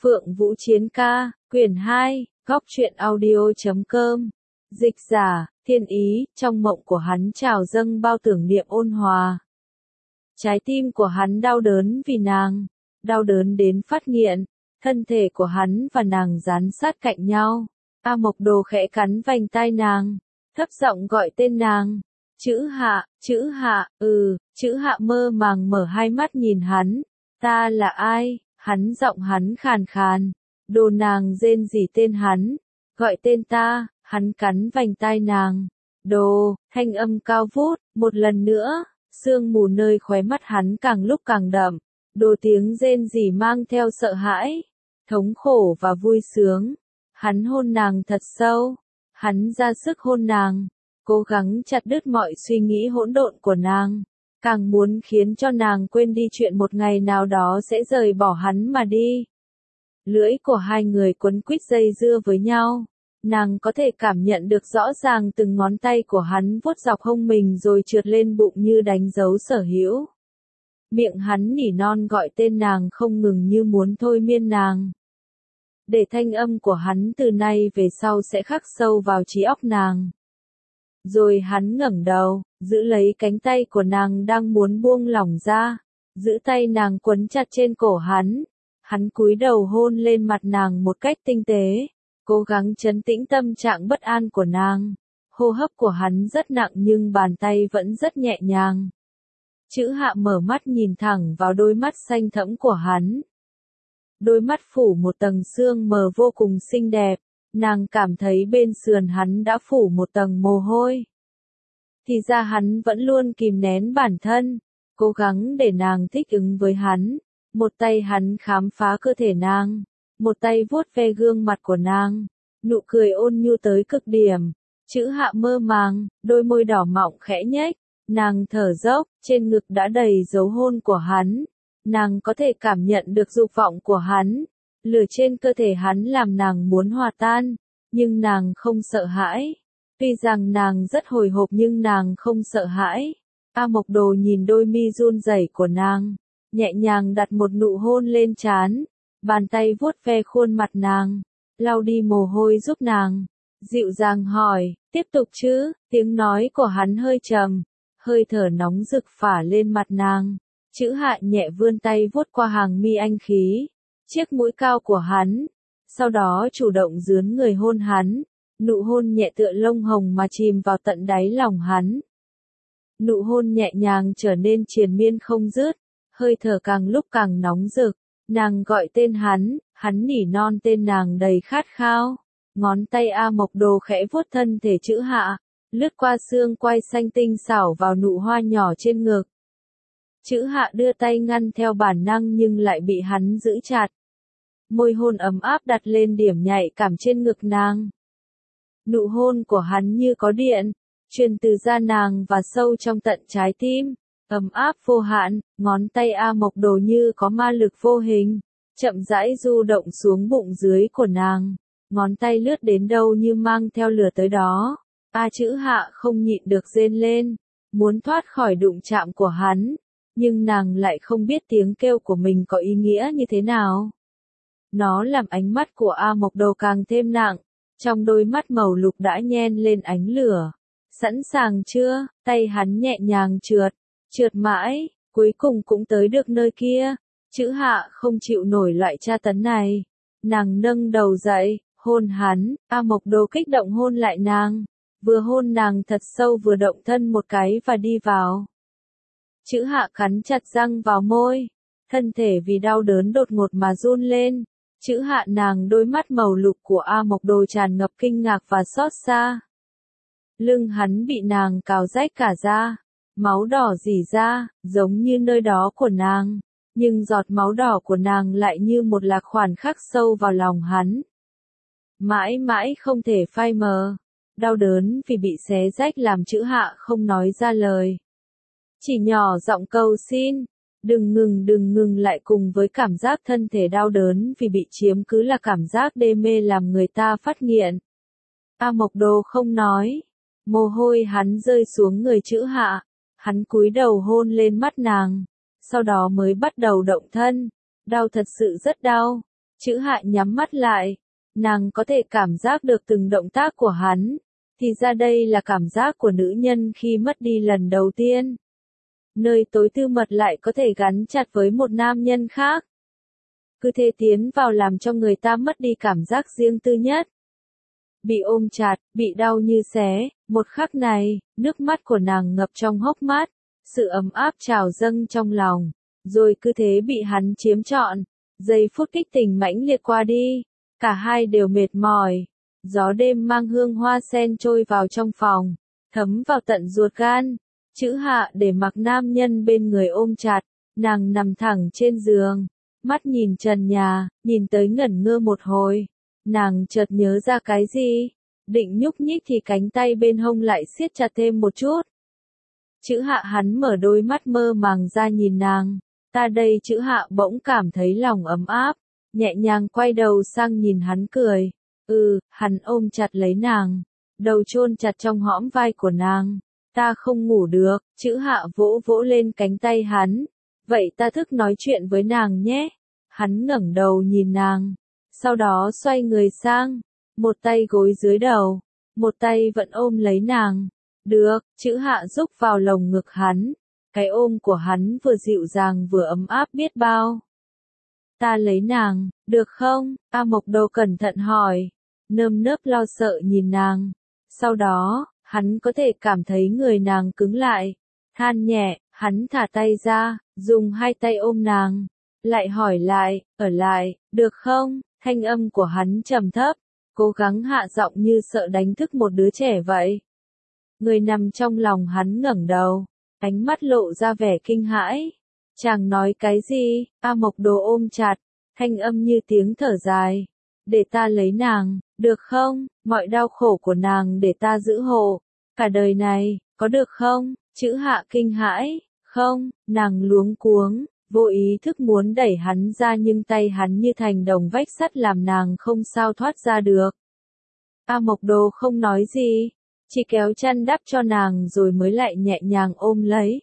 Phượng Vũ Chiến ca, quyển 2, góc truyện audio.com. Dịch giả, Thiên Ý, trong mộng của hắn trào dâng bao tưởng niệm ôn hòa. Trái tim của hắn đau đớn vì nàng, đau đớn đến phát nghiện, thân thể của hắn và nàng dán sát cạnh nhau. A Mộc Đồ khẽ cắn vành tai nàng, thấp giọng gọi tên nàng. Chữ Hạ, Chữ Hạ mơ màng mở hai mắt nhìn hắn. Ta là ai? Giọng hắn khàn khàn. Đồ nàng rên rỉ tên hắn. Gọi tên ta, hắn cắn vành tai nàng. Đồ, thanh âm cao vút, một lần nữa, sương mù nơi khóe mắt hắn càng lúc càng đậm. Đồ tiếng rên rỉ mang theo sợ hãi, thống khổ và vui sướng. Hắn hôn nàng thật sâu. Hắn ra sức hôn nàng, cố gắng chặt đứt mọi suy nghĩ hỗn độn của nàng. Càng muốn khiến cho nàng quên đi chuyện một ngày nào đó sẽ rời bỏ hắn mà đi. Lưỡi của hai người quấn quýt dây dưa với nhau. Nàng có thể cảm nhận được rõ ràng từng ngón tay của hắn vuốt dọc hông mình rồi trượt lên bụng như đánh dấu sở hữu. Miệng hắn nỉ non gọi tên nàng không ngừng như muốn thôi miên nàng. Để thanh âm của hắn từ nay về sau sẽ khắc sâu vào trí óc nàng. Rồi hắn ngẩng đầu, giữ lấy cánh tay của nàng đang muốn buông lỏng ra, giữ tay nàng quấn chặt trên cổ hắn. Hắn cúi đầu hôn lên mặt nàng một cách tinh tế, cố gắng trấn tĩnh tâm trạng bất an của nàng. Hô hấp của hắn rất nặng nhưng bàn tay vẫn rất nhẹ nhàng. Chữ Hạ mở mắt nhìn thẳng vào đôi mắt xanh thẫm của hắn. Đôi mắt phủ một tầng sương mờ vô cùng xinh đẹp, nàng cảm thấy bên sườn hắn đã phủ một tầng mồ hôi. Thì ra hắn vẫn luôn kìm nén bản thân, cố gắng để nàng thích ứng với hắn. Một tay hắn khám phá cơ thể nàng, một tay vuốt ve gương mặt của nàng, nụ cười ôn nhu tới cực điểm. Chữ Hạ mơ màng, đôi môi đỏ mọng khẽ nhếch, nàng thở dốc, trên ngực đã đầy dấu hôn của hắn. Nàng có thể cảm nhận được dục vọng của hắn, lửa trên cơ thể hắn làm nàng muốn hòa tan, nhưng nàng không sợ hãi. Tuy rằng nàng rất hồi hộp nhưng nàng không sợ hãi. A Mộc Đồ nhìn đôi mi run rẩy của nàng, nhẹ nhàng đặt một nụ hôn lên trán, bàn tay vuốt ve khuôn mặt nàng, lau đi mồ hôi giúp nàng, dịu dàng hỏi, tiếp tục chứ? Tiếng nói của hắn hơi trầm, hơi thở nóng rực phả lên mặt nàng. Chữ Hạ nhẹ vươn tay vuốt qua hàng mi anh khí, chiếc mũi cao của hắn, sau đó chủ động dướn người hôn hắn, nụ hôn nhẹ tựa lông hồng mà chìm vào tận đáy lòng hắn. Nụ hôn nhẹ nhàng trở nên triền miên không dứt, hơi thở càng lúc càng nóng rực, nàng gọi tên hắn nỉ non tên nàng đầy khát khao. Ngón tay A Mộc Đồ khẽ vuốt thân thể Chữ Hạ, lướt qua xương quai xanh tinh xảo vào nụ hoa nhỏ trên ngực. Chữ Hạ đưa tay ngăn theo bản năng nhưng lại bị hắn giữ chặt. Môi hôn ấm áp đặt lên điểm nhạy cảm trên ngực nàng. Nụ hôn của hắn như có điện, truyền từ da nàng và sâu trong tận trái tim, ấm áp vô hạn. Ngón tay A Mộc Đồ như có ma lực vô hình, chậm rãi du động xuống bụng dưới của nàng. Ngón tay lướt đến đâu như mang theo lửa tới đó. Chữ Hạ không nhịn được rên lên, muốn thoát khỏi đụng chạm của hắn. Nhưng nàng lại không biết tiếng kêu của mình có ý nghĩa như thế nào. Nó làm ánh mắt của A Mộc Đồ càng thêm nặng, trong đôi mắt màu lục đã nhen lên ánh lửa. Sẵn sàng chưa? Tay hắn nhẹ nhàng trượt mãi, cuối cùng cũng tới được nơi kia. Chữ Hạ không chịu nổi loại tra tấn này. Nàng nâng đầu dậy, hôn hắn. A Mộc Đồ kích động hôn lại nàng, vừa hôn nàng thật sâu vừa động thân một cái và đi vào. Chữ Hạ cắn chặt răng vào môi, thân thể vì đau đớn đột ngột mà run lên. Chữ Hạ nàng đôi mắt màu lục của A Mộc Đồ tràn ngập kinh ngạc và xót xa. Lưng hắn bị nàng cào rách cả da, máu đỏ rỉ ra, giống như nơi đó của nàng, nhưng giọt máu đỏ của nàng lại như một lạc khoản khắc sâu vào lòng hắn. Mãi mãi không thể phai mờ, đau đớn vì bị xé rách làm Chữ Hạ không nói ra lời. Chỉ nhỏ giọng cầu xin, đừng ngừng lại. Cùng với cảm giác thân thể đau đớn vì bị chiếm cứ là cảm giác đê mê làm người ta phát nghiện. A Mộc Đồ không nói, mồ hôi hắn rơi xuống người Chữ Hạ, hắn cúi đầu hôn lên mắt nàng, sau đó mới bắt đầu động thân, đau thật sự rất đau. Chữ Hạ nhắm mắt lại, nàng có thể cảm giác được từng động tác của hắn, thì ra đây là cảm giác của nữ nhân khi mất đi lần đầu tiên. Nơi tối tư mật lại có thể gắn chặt với một nam nhân khác. Cứ thế tiến vào làm cho người ta mất đi cảm giác riêng tư nhất. Bị ôm chặt, bị đau như xé, một khắc này, nước mắt của nàng ngập trong hốc mắt, sự ấm áp trào dâng trong lòng, rồi cứ thế bị hắn chiếm trọn. Giây phút kích tình mãnh liệt qua đi, cả hai đều mệt mỏi. Gió đêm mang hương hoa sen trôi vào trong phòng, thấm vào tận ruột gan. Chữ Hạ để mặc nam nhân bên người ôm chặt, nàng nằm thẳng trên giường, mắt nhìn trần nhà, nhìn tới ngẩn ngơ một hồi. Nàng chợt nhớ ra cái gì, định nhúc nhích thì cánh tay bên hông lại siết chặt thêm một chút. Chữ Hạ hắn mở đôi mắt mơ màng ra nhìn nàng, ta đây. Chữ Hạ bỗng cảm thấy lòng ấm áp, nhẹ nhàng quay đầu sang nhìn hắn cười. Hắn ôm chặt lấy nàng, đầu chôn chặt trong hõm vai của nàng. Ta không ngủ được. Chữ Hạ vỗ vỗ lên cánh tay hắn, vậy ta thức nói chuyện với nàng nhé. Hắn ngẩng đầu nhìn nàng, sau đó xoay người sang, một tay gối dưới đầu, một tay vẫn ôm lấy nàng. Được. Chữ Hạ rúc vào lồng ngực hắn, cái ôm của hắn vừa dịu dàng vừa ấm áp biết bao. Ta lấy nàng, được không? A Mộc Đồ cẩn thận hỏi, nơm nớp lo sợ nhìn nàng. Sau đó, hắn có thể cảm thấy người nàng cứng lại, than nhẹ, hắn thả tay ra, dùng hai tay ôm nàng, lại hỏi lại, ở lại, được không? Thanh âm của hắn trầm thấp, cố gắng hạ giọng như sợ đánh thức một đứa trẻ vậy. Người nằm trong lòng hắn ngẩng đầu, ánh mắt lộ ra vẻ kinh hãi. Chàng nói cái gì? A Mộc Đồ ôm chặt, thanh âm như tiếng thở dài. Để ta lấy nàng, được không? Mọi đau khổ của nàng để ta giữ hộ, cả đời này, có được không? Chữ Hạ kinh hãi, không. Nàng luống cuống, vô ý thức muốn đẩy hắn ra nhưng tay hắn như thành đồng vách sắt làm nàng không sao thoát ra được. A Mộc Đồ không nói gì, chỉ kéo chăn đắp cho nàng rồi mới lại nhẹ nhàng ôm lấy.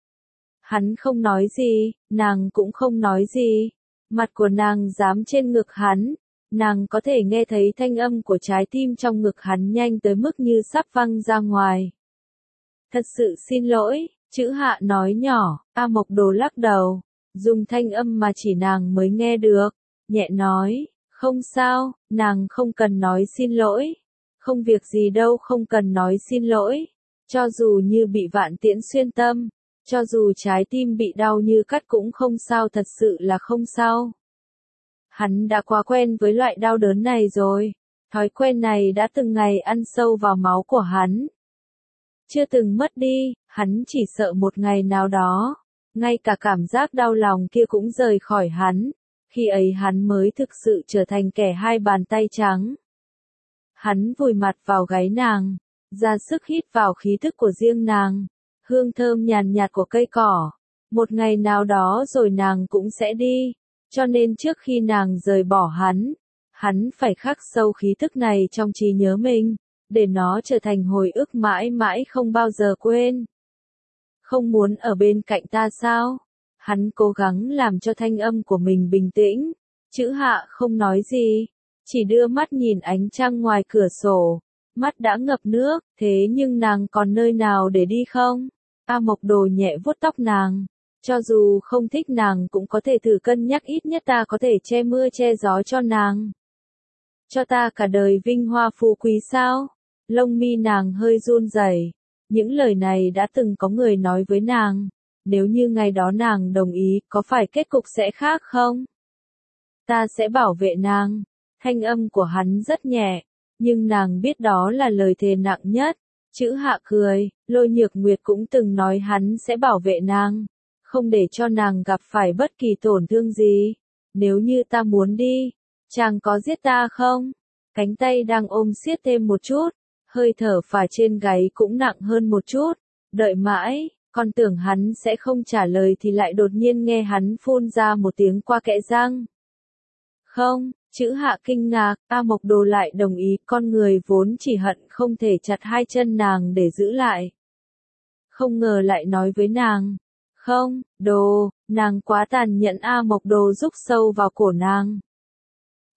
Hắn không nói gì, nàng cũng không nói gì. Mặt của nàng dám trên ngực hắn, nàng có thể nghe thấy thanh âm của trái tim trong ngực hắn nhanh tới mức như sắp văng ra ngoài. Thật sự xin lỗi, chữ Hạ nói nhỏ. A Mộc Đồ lắc đầu, dùng thanh âm mà chỉ nàng mới nghe được, nhẹ nói, không sao, nàng không cần nói xin lỗi. Không việc gì đâu, không cần nói xin lỗi. Cho dù như bị vạn tiễn xuyên tâm, cho dù trái tim bị đau như cắt cũng không sao, thật sự là không sao. Hắn đã quá quen với loại đau đớn này rồi, thói quen này đã từng ngày ăn sâu vào máu của hắn. Chưa từng mất đi, hắn chỉ sợ một ngày nào đó, ngay cả cảm giác đau lòng kia cũng rời khỏi hắn, khi ấy hắn mới thực sự trở thành kẻ hai bàn tay trắng. Hắn vùi mặt vào gáy nàng, ra sức hít vào khí thức của riêng nàng, hương thơm nhàn nhạt của cây cỏ. Một ngày nào đó rồi nàng cũng sẽ đi, cho nên trước khi nàng rời bỏ hắn phải khắc sâu khí thức này trong trí nhớ mình, để nó trở thành hồi ức mãi mãi không bao giờ quên. Không muốn ở bên cạnh ta sao? Hắn cố gắng làm cho thanh âm của mình bình tĩnh. Chữ Hạ không nói gì, chỉ đưa mắt nhìn ánh trăng ngoài cửa sổ. Mắt đã ngập nước, thế nhưng nàng còn nơi nào để đi không? A Mộc Đồ nhẹ vuốt tóc nàng. Cho dù không thích nàng cũng có thể thử cân nhắc, ít nhất ta có thể che mưa che gió cho nàng. Cho ta cả đời vinh hoa phú quý sao? Lông mi nàng hơi run rẩy. Những lời này đã từng có người nói với nàng. Nếu như ngày đó nàng đồng ý, có phải kết cục sẽ khác không? Ta sẽ bảo vệ nàng. Thanh âm của hắn rất nhẹ, nhưng nàng biết đó là lời thề nặng nhất. Chữ Hạ cười, Lôi Nhược Nguyệt cũng từng nói hắn sẽ bảo vệ nàng, không để cho nàng gặp phải bất kỳ tổn thương gì. Nếu như ta muốn đi, chàng có giết ta không? Cánh tay đang ôm siết thêm một chút, hơi thở phả trên gáy cũng nặng hơn một chút. Đợi mãi, còn tưởng hắn sẽ không trả lời thì lại đột nhiên nghe hắn phun ra một tiếng qua kẽ răng. Không. Chữ Hạ kinh ngạc, A Mộc Đồ lại đồng ý, con người vốn chỉ hận không thể chặt hai chân nàng để giữ lại. Không ngờ lại nói với nàng, không, Đồ, nàng quá tàn nhẫn. A Mộc Đồ rúc sâu vào cổ nàng.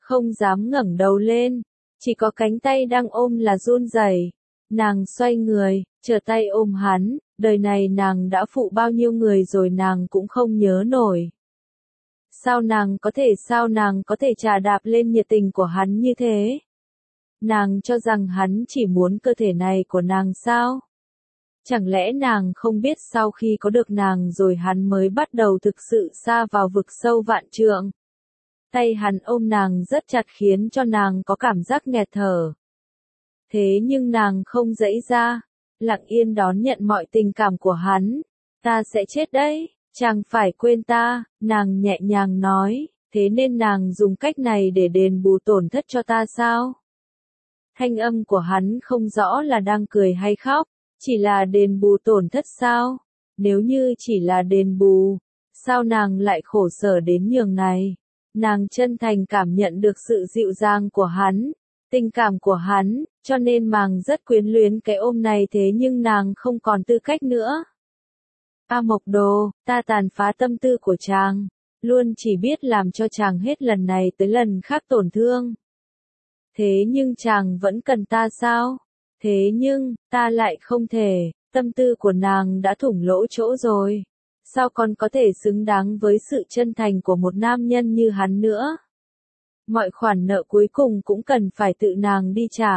không dám ngẩng đầu lên, chỉ có cánh tay đang ôm là run rẩy. Nàng xoay người, trở tay ôm hắn, đời này nàng đã phụ bao nhiêu người rồi nàng cũng không nhớ nổi. Sao nàng có thể chà đạp lên nhiệt tình của hắn như thế? Nàng cho rằng hắn chỉ muốn cơ thể này của nàng sao? Chẳng lẽ nàng không biết sau khi có được nàng rồi hắn mới bắt đầu thực sự sa vào vực sâu vạn trượng? Tay hắn ôm nàng rất chặt khiến cho nàng có cảm giác nghẹt thở. Thế nhưng nàng không giãy ra, lặng yên đón nhận mọi tình cảm của hắn. Ta sẽ chết đấy, chàng phải quên ta, nàng nhẹ nhàng nói, thế nên nàng dùng cách này để đền bù tổn thất cho ta sao? Thanh âm của hắn không rõ là đang cười hay khóc, chỉ là đền bù tổn thất sao? Nếu như chỉ là đền bù, sao nàng lại khổ sở đến nhường này? Nàng chân thành cảm nhận được sự dịu dàng của hắn, tình cảm của hắn, cho nên nàng rất quyến luyến cái ôm này thế nhưng nàng không còn tư cách nữa. A Mộc Đồ, ta tàn phá tâm tư của chàng, luôn chỉ biết làm cho chàng hết lần này tới lần khác tổn thương. Thế nhưng chàng vẫn cần ta sao? Thế nhưng, ta lại không thể, tâm tư của nàng đã thủng lỗ chỗ rồi. Sao còn có thể xứng đáng với sự chân thành của một nam nhân như hắn nữa? Mọi khoản nợ cuối cùng cũng cần phải tự nàng đi trả.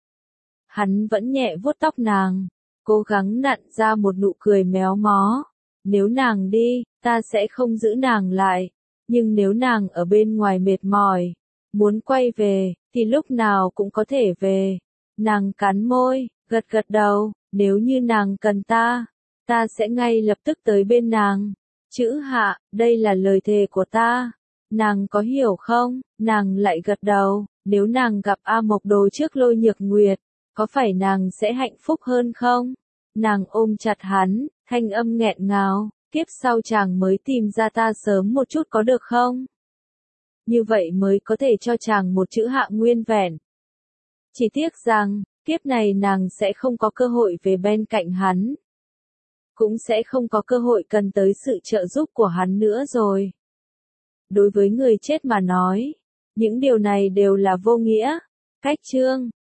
Hắn vẫn nhẹ vuốt tóc nàng, cố gắng nặn ra một nụ cười méo mó. Nếu nàng đi, ta sẽ không giữ nàng lại. Nhưng nếu nàng ở bên ngoài mệt mỏi, muốn quay về, thì lúc nào cũng có thể về. Nàng cắn môi, gật gật đầu, nếu như nàng cần ta sẽ ngay lập tức tới bên nàng. Chữ hạ, đây là lời thề của ta. Nàng có hiểu không? Nàng lại gật đầu, nếu nàng gặp A Mộc Đồ trước Lôi Nhược Nguyệt, có phải nàng sẽ hạnh phúc hơn không? Nàng ôm chặt hắn, thanh âm nghẹn ngào, kiếp sau chàng mới tìm ra ta sớm một chút có được không? Như vậy mới có thể cho chàng một chữ hạ nguyên vẹn. Chỉ tiếc rằng, kiếp này nàng sẽ không có cơ hội về bên cạnh hắn. Cũng sẽ không có cơ hội cần tới sự trợ giúp của hắn nữa rồi. Đối với người chết mà nói, những điều này đều là vô nghĩa. Cách chương